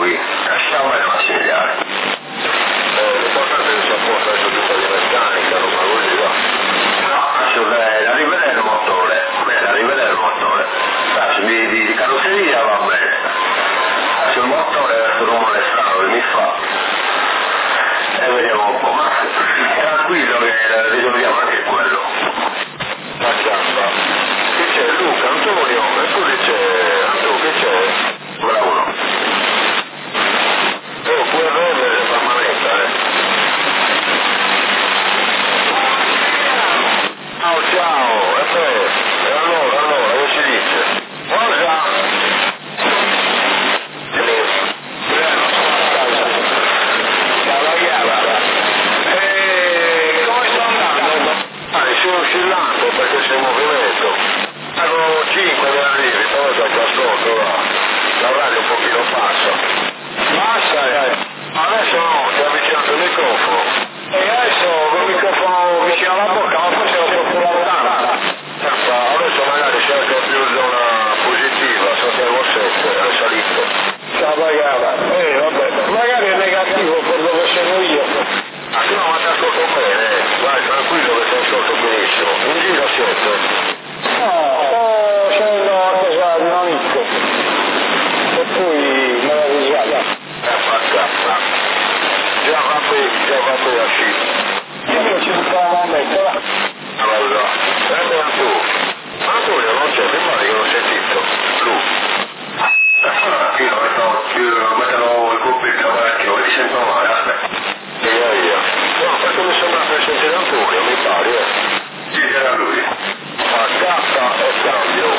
lui, lasciamo le Massimiliani. L'importante è che sia a posto adesso tutta di meccanica, roba così, va. No, la rivedere il motore, la rivedere il motore. Di carrozzeria va bene. Sul motore questo rumore strano che mi fa. E vediamo un po', ma tranquillo che risolviamo anche quello. La chiampa. Che c'è? Luca, Antonio, e poi c'è Antonio, che c'è? Quella uno. Oh, pure verde sembra manetta, Ciao, e poi, e allora, che ci dice? Cosa? Come sta andando? Sono oscillando perché sei in movimento. Avevo 5 mi arrivi, però già qua sotto, va. La radio un pochino passa. Passa, Adesso no, ti ha avvicinato il microfono. E adesso con il microfono vicino alla bocca, ma forse era troppo lontano. Adesso magari cerca più zona positiva, Santiago 7, è salito. Ciao ragazza, vabbè, magari è negativo per dove sono io. No, ma ti ascolto bene, vai tranquillo che ti ascolto benissimo. In giro siete? No, sto scendendo a casa di un amico. E poi me la risveglio. Già va bene a sci. Io ci buttavo a mettere. Allora, prende Antonio non c'è, mi pare che l'ho sentito. Lui. Mettono il colpetto parecchio, mi sento male, aspetta. No, perché mi sembra che sentire Antonio, mi pare, Sì, era lui. Gatta e cambio.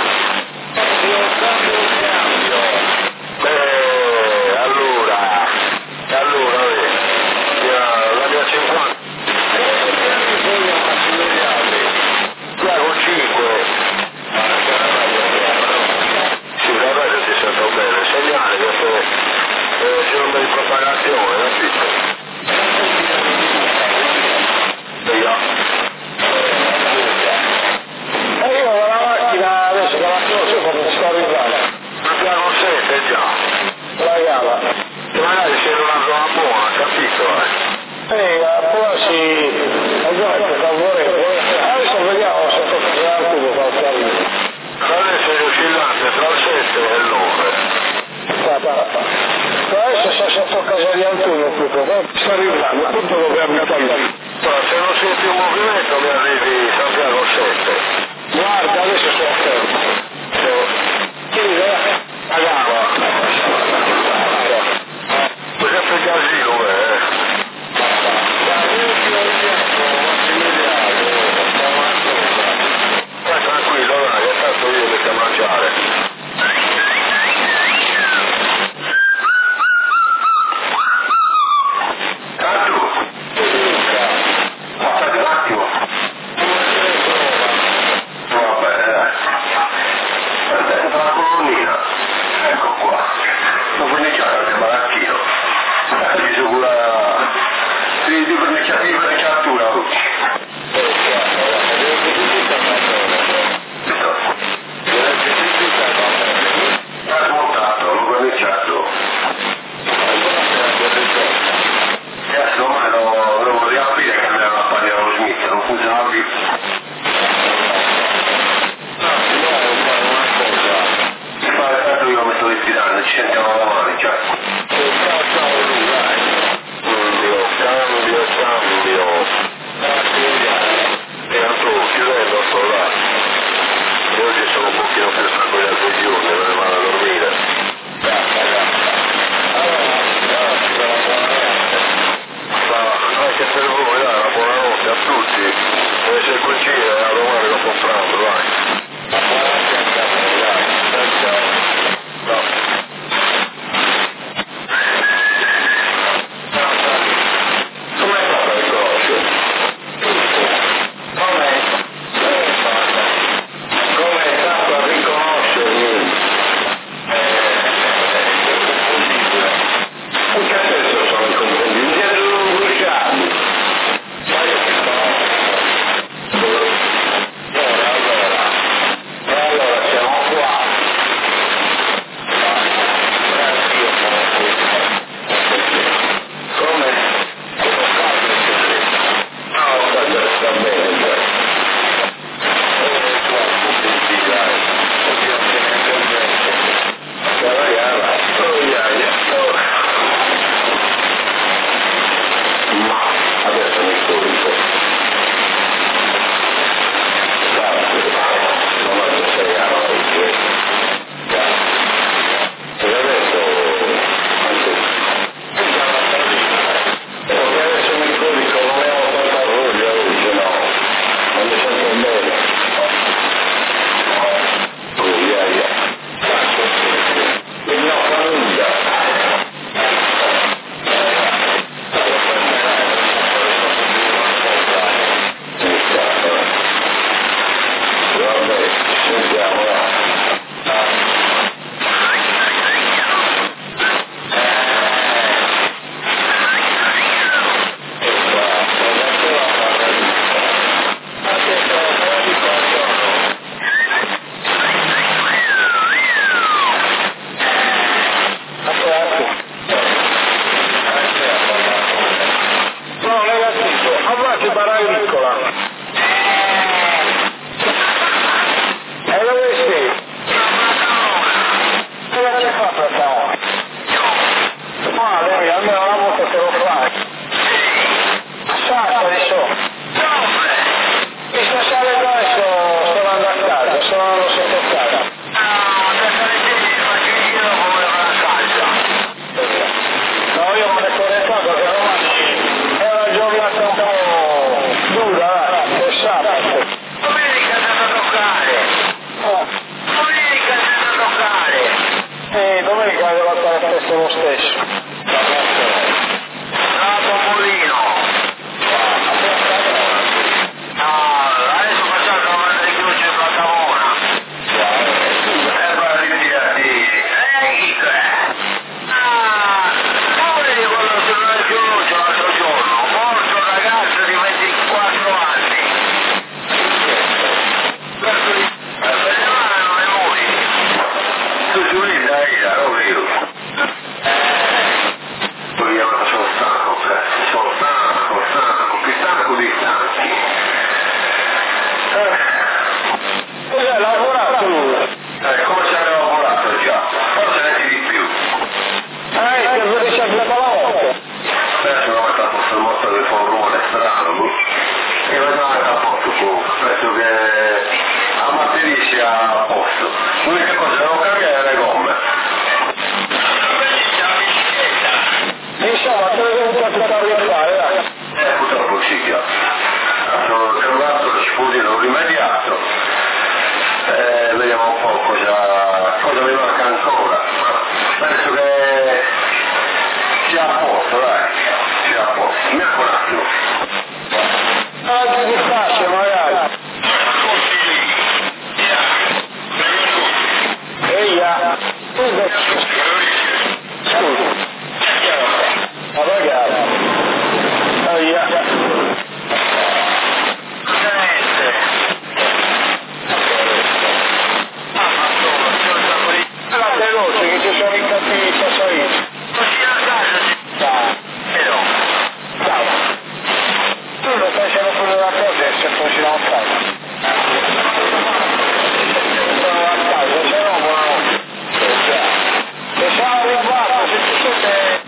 Allora, la mia 50. Qua con 5. Sì, la radio ti sento bene, segnale che c'è un bel di propagazione, capito? E io con la macchina adesso con la cosa come sto arrivando. Ma piano 7 già. La gala. Magari sei in una zona buona, capito? Poi sì, esatto, favorevole. Adesso vediamo se sto facendo tutto qualche arrivo. Adesso è oscillante tra il 7 e il 9. Adesso sto sotto casa di Antonio tutto, sta arrivando, tutto dove abita lui. Se non senti un movimento mi arrivi Santiago 7. Guarda, adesso sto fermo. Pagava. Questo è il casino, Stai tranquillo, dai, che tanto io metto a mangiare. Aspetta un attimo. pesanti. Cos'è, lavorato lui? Come ci aveva lavorato già, forse neanche di più. Che vedi sempre la volta. Adesso non è stato sul moto che fa un rumore strano, e non è a posto comunque, penso che la batteria sia a posto. L'unica cosa che devo cambiare è le gomme. Insomma, te lo devo tutta a rifare, dai. Purtroppo sì, che sono trovato lo spuntino rimediato. Vediamo un po' cosa mi manca ancora. Penso che sia a posto, dai, sia a posto. Mi manca un attimo. Oggi di pace, magari. Eia, scusa. Ma magari. Eia. Veloce che ci sono incantini di sassoini. Ciao. Tu lo stai facendo pure una cosa e se fossi da un caso. Sono a casa, se no buonanotte. Se sono arrivato, se ti siete...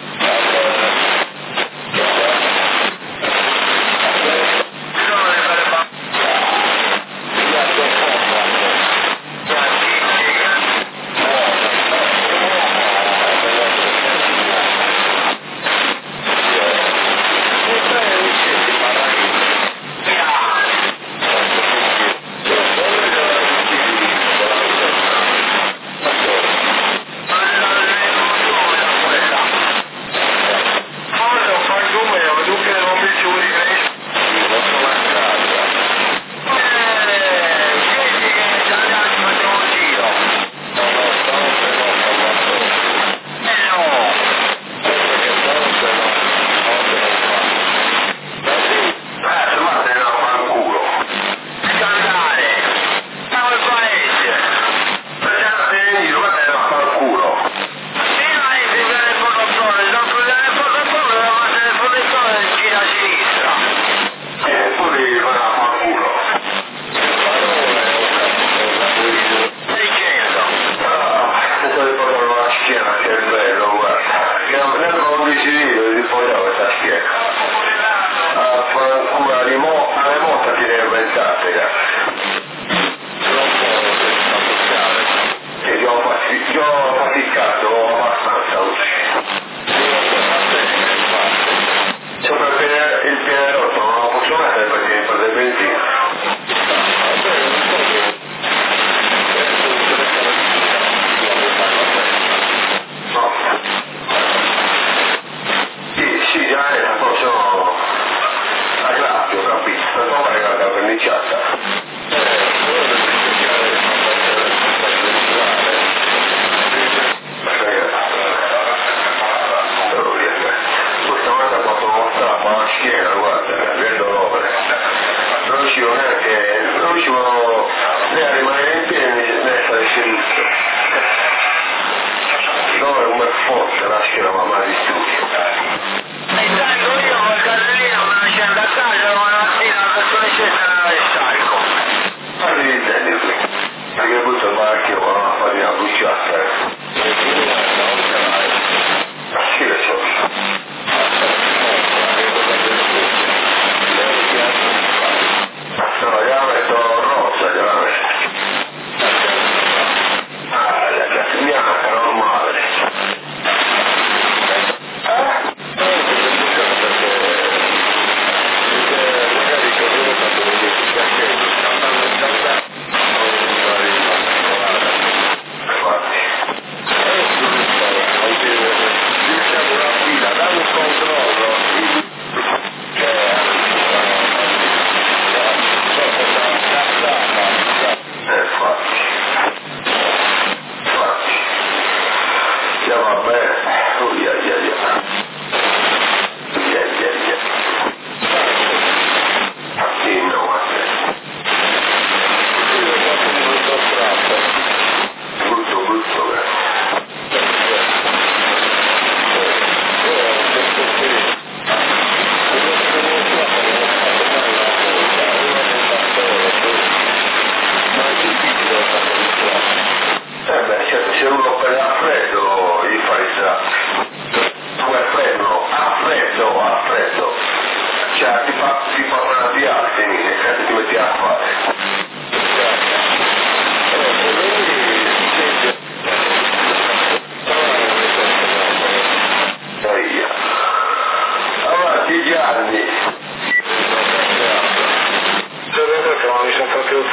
forte la scherma ma di studio. Intanto io col cartellino me ne scendo a casa, ma la mattina la persona scesa nella vestata.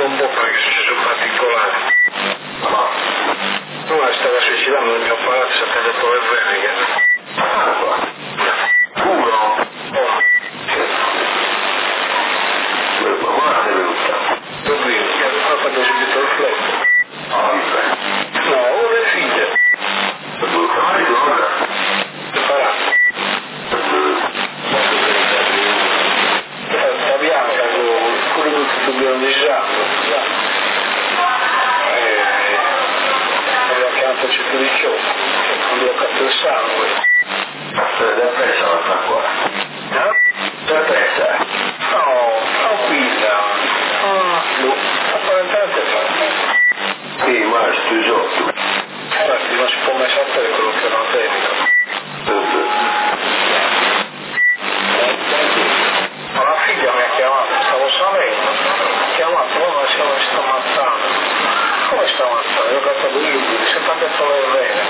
un po' perché è successo un particolare. No. Una stava suicidando nel mio palazzo a Torre Venega. Uno? Sì. Ma è venuta? Dov'è? Che aveva fatto subito il fletto. No, una è figlia. Che farà? La bianca con quello che dobbiamo disagio. Aveva chiamato il centro di ciò, ha bloccato il sangue. L'ha presa l'altra qua. L'ha presa? No, tranquilla. A 40 anni fa. Sì, ma è studiato. Infatti non si può mai sapere quello che è una tecnica. Ma la figlia mi ha chiamato, stavo salendo. Mi ha chiamato, ma si sta ammazzando. Come sta ammazzando? Io ho cattato io, si è detto le vene.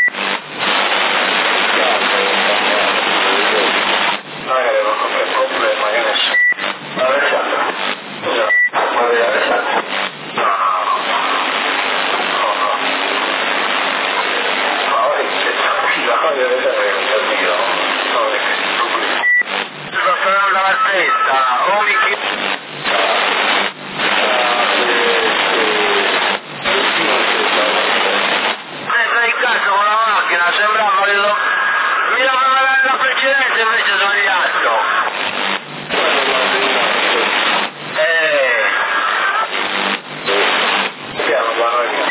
Magari aveva qualche problema, che ne so. Alessandro? Scusa. Ma vedi Alessandro? No. Ma ora che tranquilla, non deve essere che sta Dio. Non è che si problemi. Sta fermando la testa, ora che... Presa in casa con la macchina, sembrava che lo... mi aveva dato la precedente, invece sono rialto. Piano, guarda.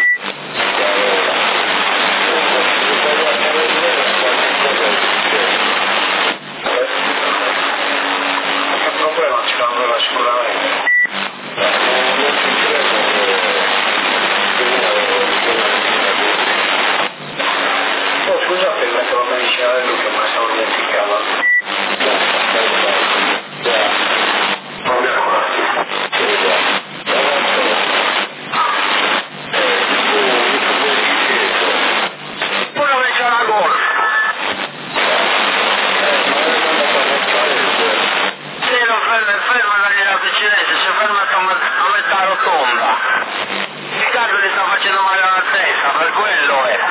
Che problema ci fanno sicuramente? Oh, scusate, metto la medicina del Luca, ma stavo dimenticando. Non abbiamo una. Pure dove c'è la golf. Sì, non ferma la precedente, si ferma a metà rotonda. Riccardo gli sta facendo male alla testa, per quello è.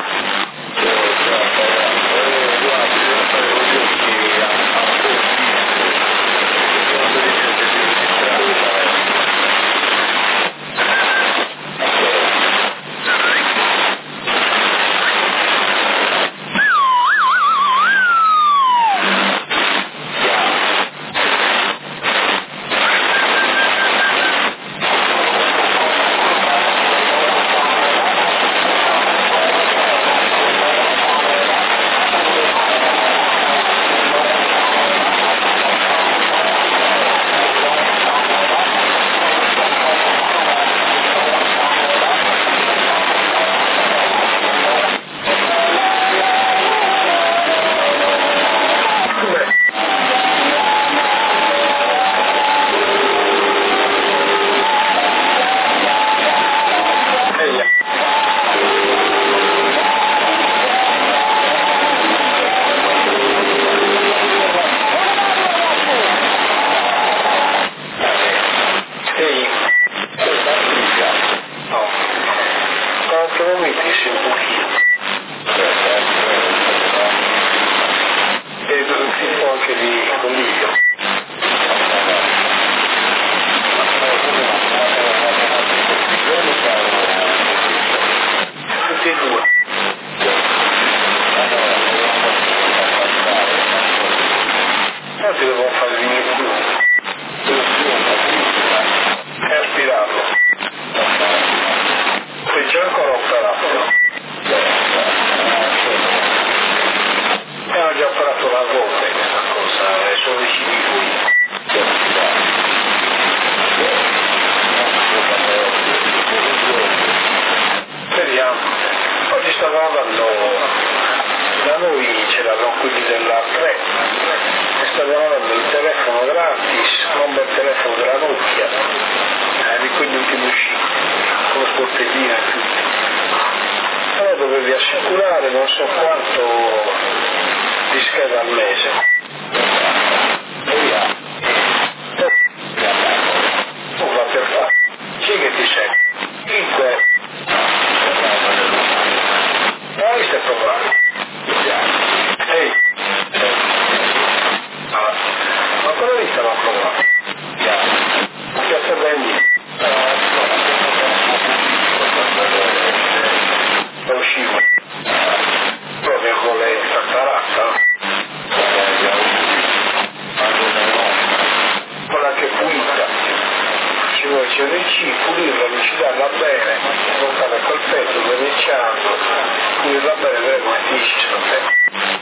CVC, pulirla, lucidarla bene, montare col petto, verniciando, pulirla bene, vedere come finisci sto te.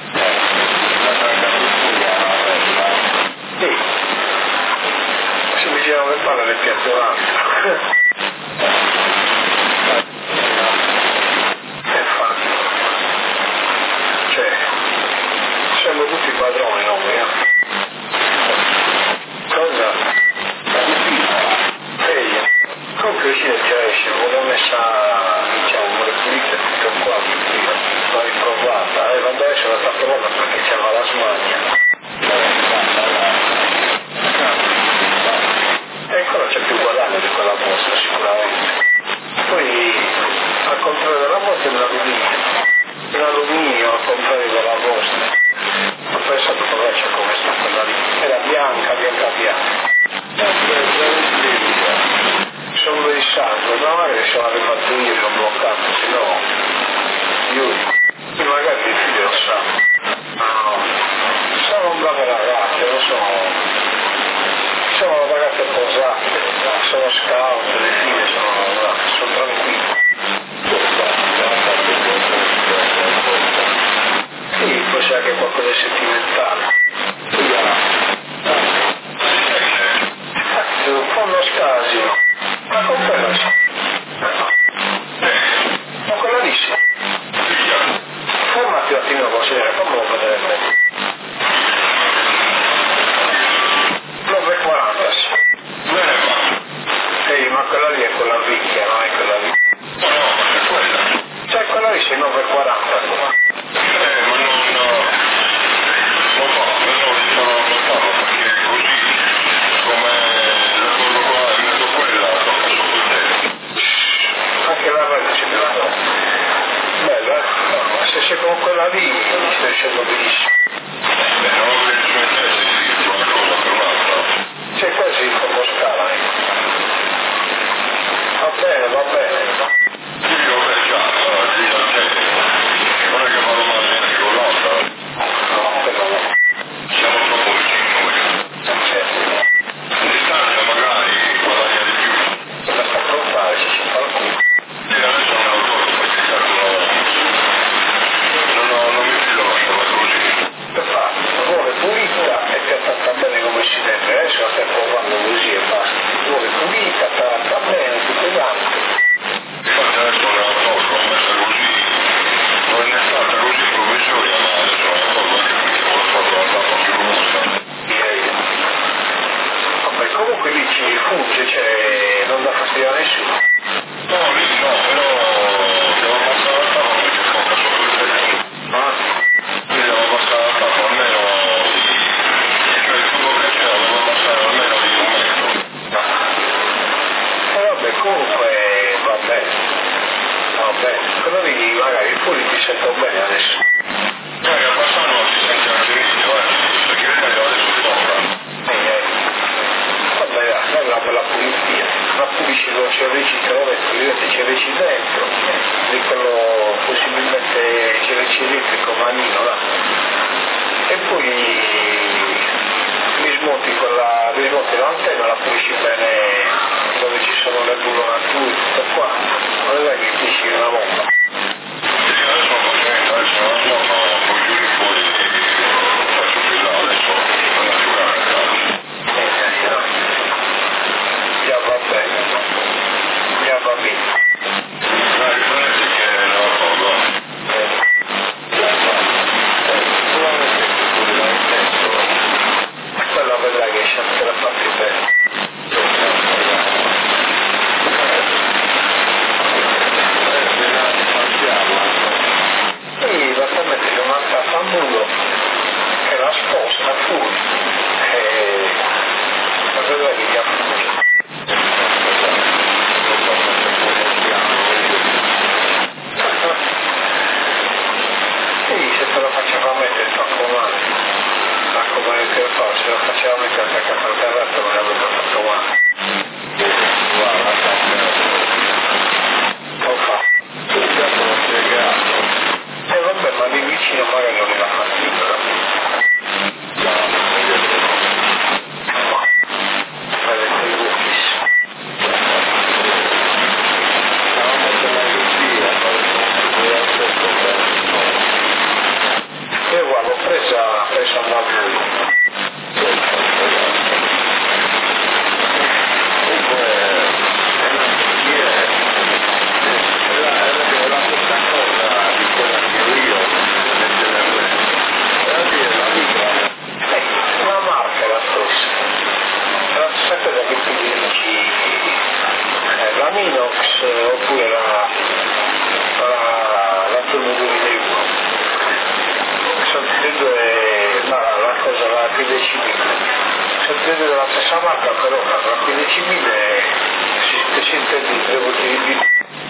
Sì, se mi girano le palle le piazze un'altra. Che fanno? Cioè, siamo tutti padroni noi, Cosa? Ehi, comunque sì, già esce, l'ho messa, diciamo, le pulite tutto qua, l'ho riprovata, quando adesso l'ho fatto l'uomo perché c'era la smania. E ancora c'è più guadagno di quella borsa, sicuramente. Poi, al contrario della borsa è l'alluminio, al contrario della borsa. Ho pensato che c'è come sta quella lì. Era bianca. Sono dei sangue, ma magari se l'avevo fatto io l'ho bloccato, se no, io magari i figli lo sanno. No, sono un bravo ragazzo, lo sono ragazze posate, sono scout, le figlie sono tranquille. Sì, poi c'è anche qualcosa di sentimentale. Un po' uno scasino. Ma con quella sì. Ma quella lì sì. Formati un attimo consigliere, fammelo vedere bene. 9,40 sì. Ehi, ma quella lì è quella ricchia, non è quella lì. Cioè quella lì sì, 9,40. Anche la rete c'è più bella, ma se sei con quella lì mi stai dicendo benissimo. Sei quasi come scala, Va bene. Non è che vado male neanche con l'altra. No, quello no. Siamo troppo vicini noi. Certo. In distanza magari guadagna di più. Basta provare se si fa il culo. E adesso non me lo torno perché non mi fido lasciarla così. Che fa? Vuole pulita e trattata bene come si deve, adesso la stai provando così e basta. Vuole pulita, trattata bene, tutto quanto. Infatti adesso l'ho messa così, non è stata così provvisoria, ma adesso è una cosa anche perché non so dove andava più lunga. Vabbè, comunque lì ci funge, cioè non dà fastidio a nessuno. No, lì no, però devo abbassare la tavola perché scotta sotto il tetto. Quindi devo abbassare la tavola almeno, cioè il tubo che c'è devo abbassare almeno di 1 metro. E vabbè, comunque va bene, quello lì magari pure ti sento bene adesso. Abbassare non si sente anche meglio, perché vedo adesso tocca. Vabbè, dai, una bella pulizia. Ma pulisci con CVC, te l'ho detto, CVC dentro, di quello possibilmente CVC elettrico, manino, là. E poi rismonti l'antenna, la pulisci bene dove ci sono le bullonature, tutto qua. Non è che finisci una bomba. Perché adesso non faccio niente, adesso non so, ma poi giù e poi faccio più là, adesso vado a giocare a calcio. Già va bene. Dai, riprenditi che non lo so, Quella vedrai che esce anche la parte bene. Minox oppure la Turbo 2001. Sono tutte e due la cosa, la 15.000. Sono tutte e due della stessa marca, però la 15.000 si intende 3 volte di più.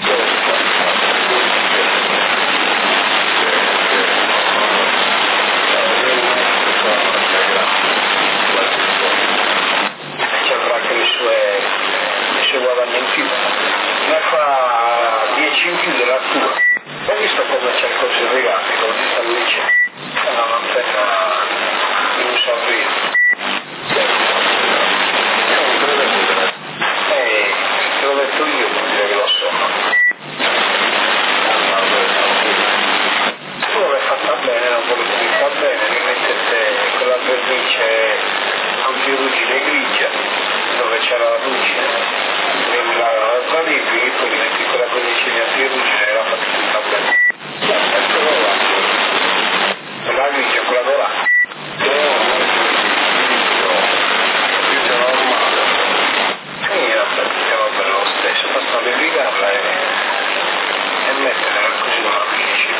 Ci avrà anche le sue guadagni in più. Ne fa 10 in più della tua. Hai visto come c'è il corso legati, come ti stavo dicendo? È una manfetta di un sabbio. Te l'ho detto io, vuol dire che lo so. Tu l'hai fatta bene, non volevo dirla bene, mi mettete quella vernice antirugine grigia, dove c'era la ruggine. La sbalivi e poi metti quella vernice antirugine e la fate tutta bene. Eccolo là. Quella grigia, quella dorata. Va bene lo stesso, basta verificarla e metterla così non la finisci.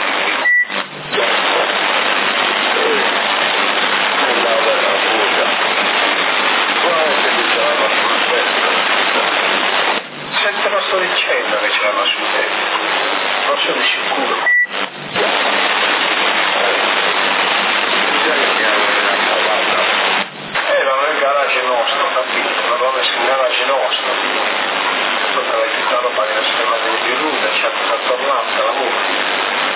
Se te lo sto dicendo che ce l'hanno sul tetto, non sono sicuro. Erano nel garage nostro, capito? L'avevano messo in garage nostro. Tutta la roba che non si chiama di ruta, ci ha tornato la musica.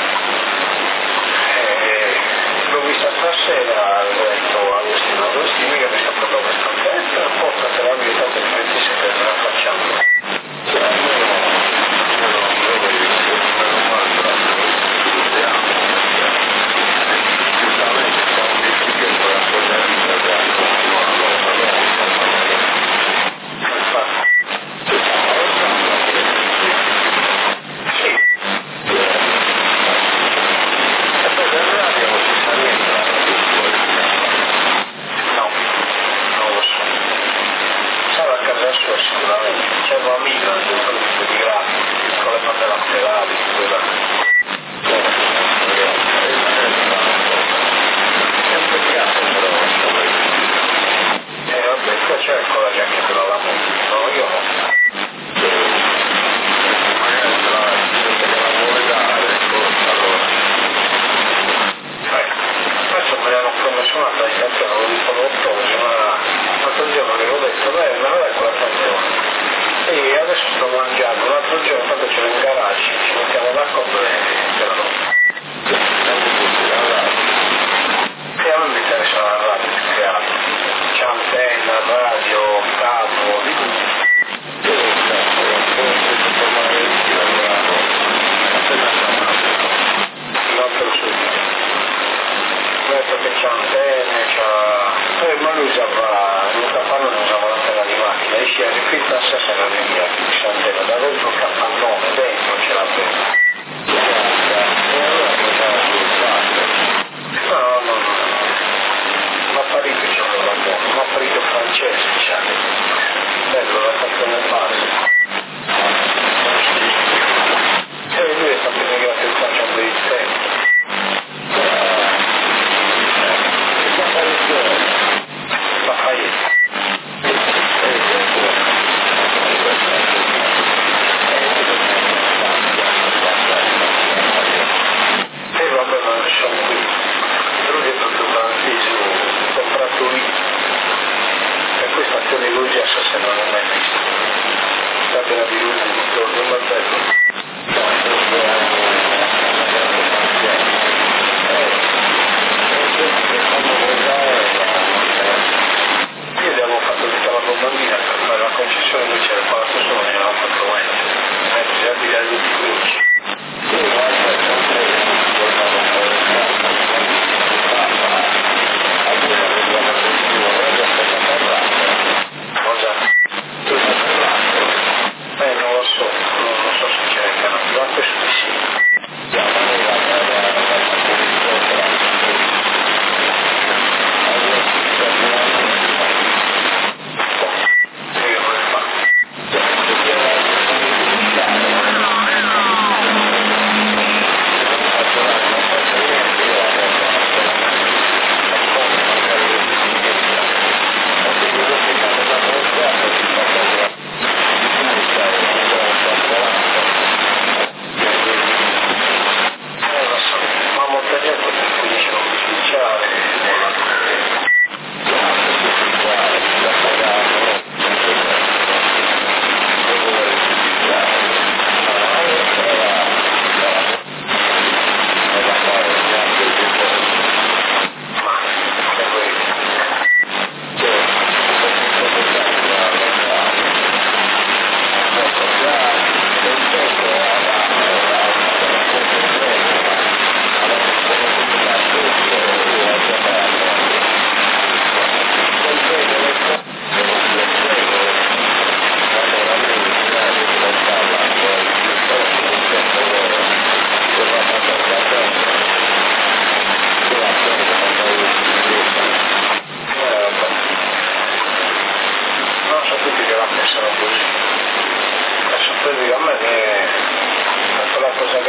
L'ho vista stasera, ho detto Agostino che mi sta proprio questa festa, portatela via, tanto il 27 non la facciamo.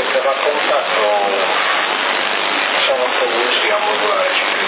perché va a contatto sono un po' così a modulare.